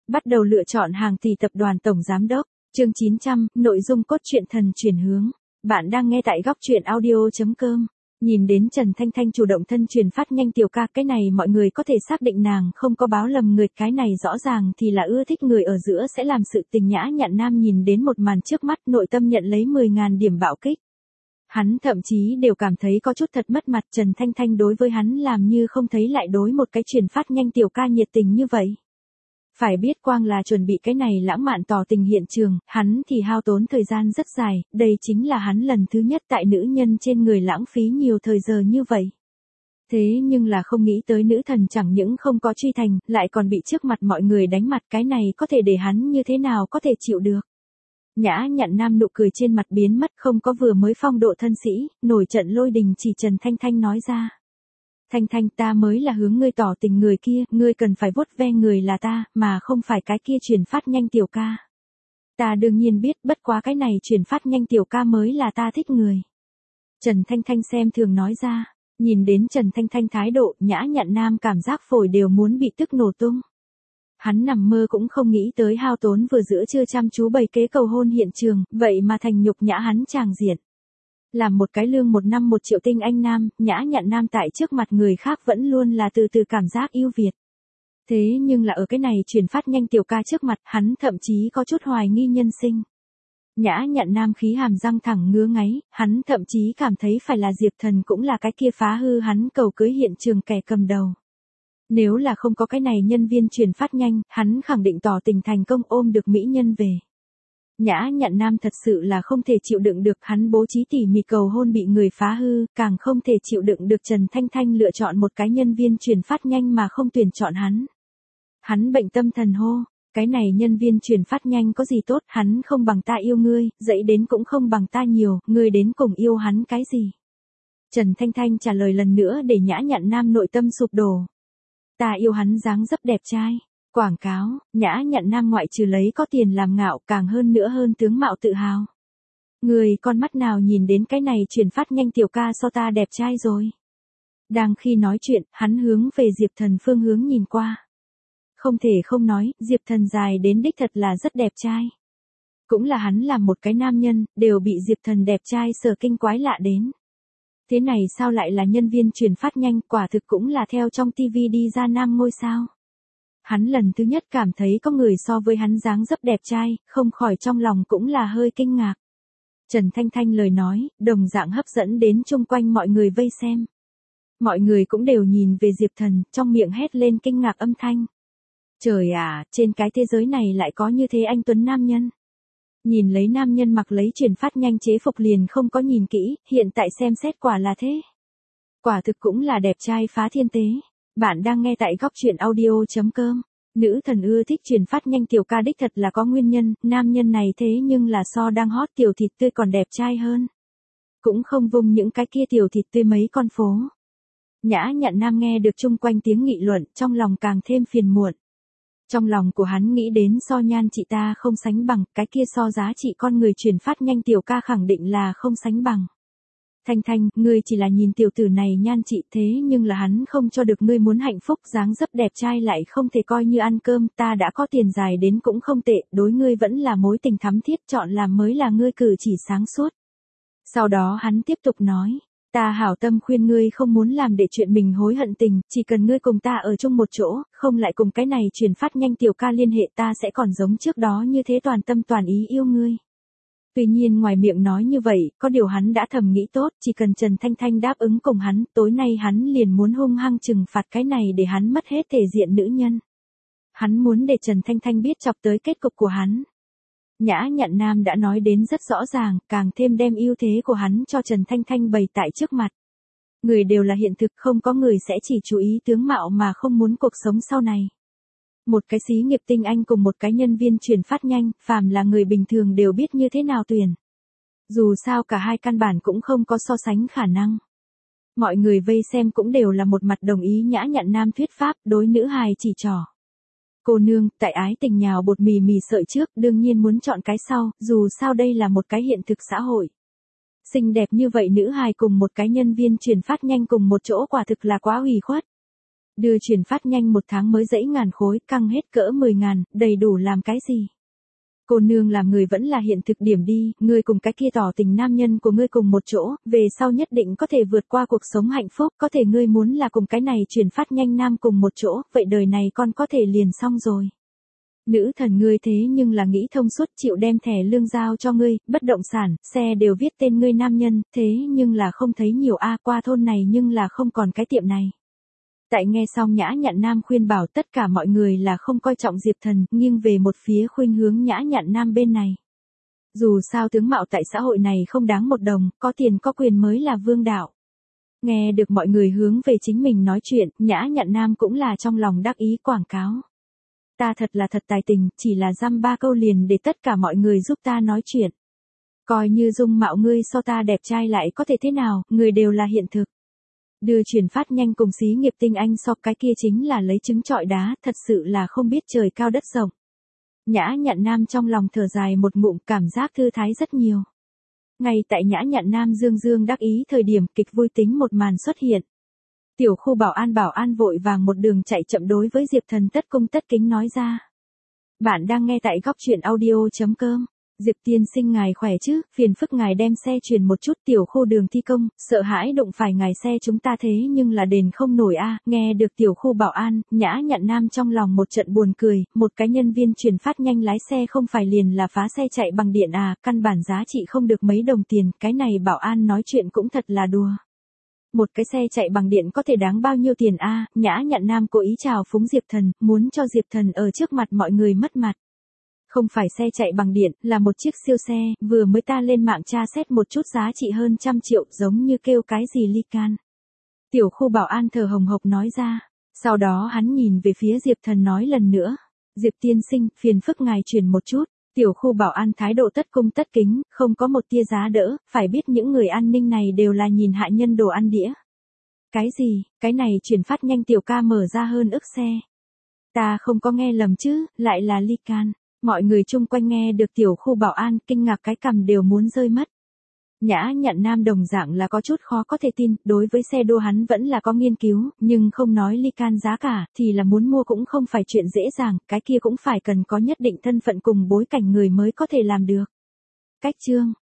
Bắt đầu lựa chọn hàng tỷ tập đoàn tổng giám đốc. Chương 900, nội dung cốt truyện thần chuyển hướng. Bạn đang nghe tại góc truyện audio.com. Nhìn đến Trần Thanh Thanh chủ động thân truyền phát nhanh tiểu ca, cái này mọi người có thể xác định nàng không có báo lầm người, cái này rõ ràng thì là ưa thích người ở giữa sẽ làm sự tình. Nhã Nhặn Nam nhìn đến một màn trước mắt, nội tâm nhận lấy 10.000 điểm bạo kích. Hắn thậm chí đều cảm thấy có chút thật mất mặt, Trần Thanh Thanh đối với hắn làm như không thấy lại đối một cái truyền phát nhanh tiểu ca nhiệt tình như vậy. Phải biết quang là chuẩn bị cái này lãng mạn tỏ tình hiện trường, hắn thì hao tốn thời gian rất dài, đây chính là hắn lần thứ nhất tại nữ nhân trên người lãng phí nhiều thời giờ như vậy. Thế nhưng là không nghĩ tới nữ thần chẳng những không có truy thành, lại còn bị trước mặt mọi người đánh mặt, cái này có thể để hắn như thế nào có thể chịu được. Nhã Nhặn Nam nụ cười trên mặt biến mất, không có vừa mới phong độ thân sĩ, nổi trận lôi đình chỉ Trần Thanh Thanh nói ra. Thanh Thanh, ta mới là hướng ngươi tỏ tình người kia, ngươi cần phải vuốt ve người là ta, mà không phải cái kia truyền phát nhanh tiểu ca. Ta đương nhiên biết, bất quá cái này truyền phát nhanh tiểu ca mới là ta thích người. Trần Thanh Thanh xem thường nói ra, nhìn đến Trần Thanh Thanh thái độ, Nhã Nhặn Nam cảm giác phổi đều muốn bị tức nổ tung. Hắn nằm mơ cũng không nghĩ tới hao tốn vừa giữa trưa chăm chú bày kế cầu hôn hiện trường, vậy mà thành nhục nhã hắn tràng diện. Làm một cái lương 1 năm 1 triệu tinh anh nam, Nhã Nhặn Nam tại trước mặt người khác vẫn luôn là từ từ cảm giác yêu Việt. Thế nhưng là ở cái này truyền phát nhanh tiểu ca trước mặt, hắn thậm chí có chút hoài nghi nhân sinh. Nhã Nhặn Nam khí hàm răng thẳng ngứa ngáy, hắn thậm chí cảm thấy phải là Diệp Thần cũng là cái kia phá hư hắn cầu cưới hiện trường kẻ cầm đầu. Nếu là không có cái này nhân viên truyền phát nhanh, hắn khẳng định tỏ tình thành công ôm được mỹ nhân về. Nhã Nhặn Nam thật sự là không thể chịu đựng được, hắn bố trí tỉ mỉ cầu hôn bị người phá hư, càng không thể chịu đựng được Trần Thanh Thanh lựa chọn một cái nhân viên truyền phát nhanh mà không tuyển chọn hắn. Hắn bệnh tâm thần hô, cái này nhân viên truyền phát nhanh có gì tốt, hắn không bằng ta yêu ngươi, dẫy đến cũng không bằng ta nhiều, ngươi đến cùng yêu hắn cái gì? Trần Thanh Thanh trả lời lần nữa để Nhã Nhặn Nam nội tâm sụp đổ. Ta yêu hắn dáng dấp đẹp trai. Quảng cáo, Nhã Nhặn Nam ngoại trừ lấy có tiền làm ngạo, càng hơn nữa hơn tướng mạo tự hào. Người con mắt nào nhìn đến cái này truyền phát nhanh tiểu ca so ta đẹp trai rồi. Đang khi nói chuyện, hắn hướng về Diệp Thần phương hướng nhìn qua. Không thể không nói, Diệp Thần dài đến đích thật là rất đẹp trai. Cũng là hắn làm một cái nam nhân, đều bị Diệp Thần đẹp trai sở kinh quái lạ đến. Thế này sao lại là nhân viên truyền phát nhanh, quả thực cũng là theo trong TV đi ra nam ngôi sao. Hắn lần thứ nhất cảm thấy có người so với hắn dáng dấp đẹp trai, không khỏi trong lòng cũng là hơi kinh ngạc. Trần Thanh Thanh lời nói, đồng dạng hấp dẫn đến chung quanh mọi người vây xem. Mọi người cũng đều nhìn về Diệp Thần, trong miệng hét lên kinh ngạc âm thanh. Trời à, trên cái thế giới này lại có như thế anh tuấn nam nhân. Nhìn lấy nam nhân mặc lấy truyền phát nhanh chế phục liền không có nhìn kỹ, hiện tại xem xét quả là thế. Quả thực cũng là đẹp trai phá thiên tế. Bạn đang nghe tại góc truyện audio.com. Nữ thần ưa thích truyền phát nhanh tiểu ca đích thật là có nguyên nhân, nam nhân này thế nhưng là so đang hot tiểu thịt tươi còn đẹp trai hơn. Cũng không vung những cái kia tiểu thịt tươi mấy con phố. Nhã Nhặn Nam nghe được chung quanh tiếng nghị luận, trong lòng càng thêm phiền muộn. Trong lòng của hắn nghĩ đến so nhan chị ta không sánh bằng, cái kia so giá trị con người truyền phát nhanh tiểu ca khẳng định là không sánh bằng. Thanh Thanh, ngươi chỉ là nhìn tiểu tử này nhan chị thế nhưng là hắn không cho được ngươi muốn hạnh phúc, dáng dấp đẹp trai lại không thể coi như ăn cơm, ta đã có tiền dài đến cũng không tệ, đối ngươi vẫn là mối tình thắm thiết, chọn làm mới là ngươi cử chỉ sáng suốt. Sau đó hắn tiếp tục nói, ta hảo tâm khuyên ngươi không muốn làm để chuyện mình hối hận tình, chỉ cần ngươi cùng ta ở chung một chỗ, không lại cùng cái này truyền phát nhanh tiểu ca liên hệ, ta sẽ còn giống trước đó như thế toàn tâm toàn ý yêu ngươi. Tuy nhiên ngoài miệng nói như vậy, có điều hắn đã thầm nghĩ tốt, chỉ cần Trần Thanh Thanh đáp ứng cùng hắn, tối nay hắn liền muốn hung hăng trừng phạt cái này để hắn mất hết thể diện nữ nhân. Hắn muốn để Trần Thanh Thanh biết chọc tới kết cục của hắn. Nhã Nhặn Nam đã nói đến rất rõ ràng, càng thêm đem ưu thế của hắn cho Trần Thanh Thanh bày tại trước mặt. Người đều là hiện thực, không có người sẽ chỉ chú ý tướng mạo mà không muốn cuộc sống sau này. Một cái xí nghiệp tinh anh cùng một cái nhân viên truyền phát nhanh, phàm là người bình thường đều biết như thế nào tuyển. Dù sao cả hai căn bản cũng không có so sánh khả năng. Mọi người vây xem cũng đều là một mặt đồng ý Nhã Nhặn Nam thuyết pháp, đối nữ hài chỉ trỏ. Cô nương, tại ái tình nhào bột mì mì sợi trước, đương nhiên muốn chọn cái sau, dù sao đây là một cái hiện thực xã hội. Xinh đẹp như vậy nữ hài cùng một cái nhân viên truyền phát nhanh cùng một chỗ quả thực là quá ủy khuất. Đưa chuyển phát nhanh một tháng mới dãy ngàn khối, căng hết cỡ 10.000, đầy đủ làm cái gì? Cô nương làm người vẫn là hiện thực điểm đi, ngươi cùng cái kia tỏ tình nam nhân của ngươi cùng một chỗ, về sau nhất định có thể vượt qua cuộc sống hạnh phúc, có thể ngươi muốn là cùng cái này chuyển phát nhanh nam cùng một chỗ, vậy đời này con có thể liền xong rồi. Nữ thần ngươi thế nhưng là nghĩ thông suốt chịu đem thẻ lương giao cho ngươi, bất động sản, xe đều viết tên ngươi nam nhân, thế nhưng là không thấy nhiều qua thôn này nhưng là không còn cái tiệm này. Tại nghe xong Nhã Nhặn Nam khuyên bảo tất cả mọi người là không coi trọng Diệp Thần, nhưng về một phía khuynh hướng Nhã Nhặn Nam bên này. Dù sao tướng mạo tại xã hội này không đáng một đồng, có tiền có quyền mới là vương đạo. Nghe được mọi người hướng về chính mình nói chuyện, Nhã Nhặn Nam cũng là trong lòng đắc ý quảng cáo. Ta thật là thật tài tình, chỉ là dăm ba câu liền để tất cả mọi người giúp ta nói chuyện. Coi như dung mạo ngươi so ta đẹp trai lại có thể thế nào, người đều là hiện thực. Đưa chuyển phát nhanh cùng xí nghiệp tinh anh so cái kia chính là lấy trứng trọi đá, thật sự là không biết trời cao đất rộng. Nhã Nhặn Nam trong lòng thở dài một ngụm, cảm giác thư thái rất nhiều. Ngay tại Nhã Nhặn Nam dương dương đắc ý thời điểm, kịch vui tính một màn xuất hiện. Tiểu khu bảo an vội vàng một đường chạy chậm đối với Diệp Thần tất cung tất kính nói ra. Bạn đang nghe tại góc truyện audio.com. Diệp tiên sinh ngài khỏe chứ, phiền phức ngài đem xe chuyển một chút, tiểu khu đường thi công, sợ hãi đụng phải ngài xe chúng ta thế nhưng là đền không nổi nghe được tiểu khu bảo an, Nhã Nhặn Nam trong lòng một trận buồn cười, một cái nhân viên chuyển phát nhanh lái xe không phải liền là phá xe chạy bằng điện căn bản giá trị không được mấy đồng tiền, cái này bảo an nói chuyện cũng thật là đùa. Một cái xe chạy bằng điện có thể đáng bao nhiêu tiền Nhã Nhặn Nam cố ý chào phúng Diệp Thần, muốn cho Diệp Thần ở trước mặt mọi người mất mặt. Không phải xe chạy bằng điện, là một chiếc siêu xe, vừa mới ta lên mạng tra xét một chút giá trị hơn 100 triệu, giống như kêu cái gì Lycan. Tiểu khu bảo an thở hồng hộc nói ra. Sau đó hắn nhìn về phía Diệp Thần nói lần nữa. Diệp tiên sinh, phiền phức ngài chuyển một chút. Tiểu khu bảo an thái độ tất cung tất kính, không có một tia giá đỡ, phải biết những người an ninh này đều là nhìn hạ nhân đồ ăn đĩa. Cái gì, cái này chuyển phát nhanh tiểu ca mở ra hơn ức xe. Ta không có nghe lầm chứ, lại là Lycan. Mọi người chung quanh nghe được tiểu khu bảo an kinh ngạc cái cằm đều muốn rơi mất. Nhã Nhặn Nam đồng dạng là có chút khó có thể tin, đối với xe đua hắn vẫn là có nghiên cứu, nhưng không nói Lycan giá cả, thì là muốn mua cũng không phải chuyện dễ dàng, cái kia cũng phải cần có nhất định thân phận cùng bối cảnh người mới có thể làm được. Cách chương,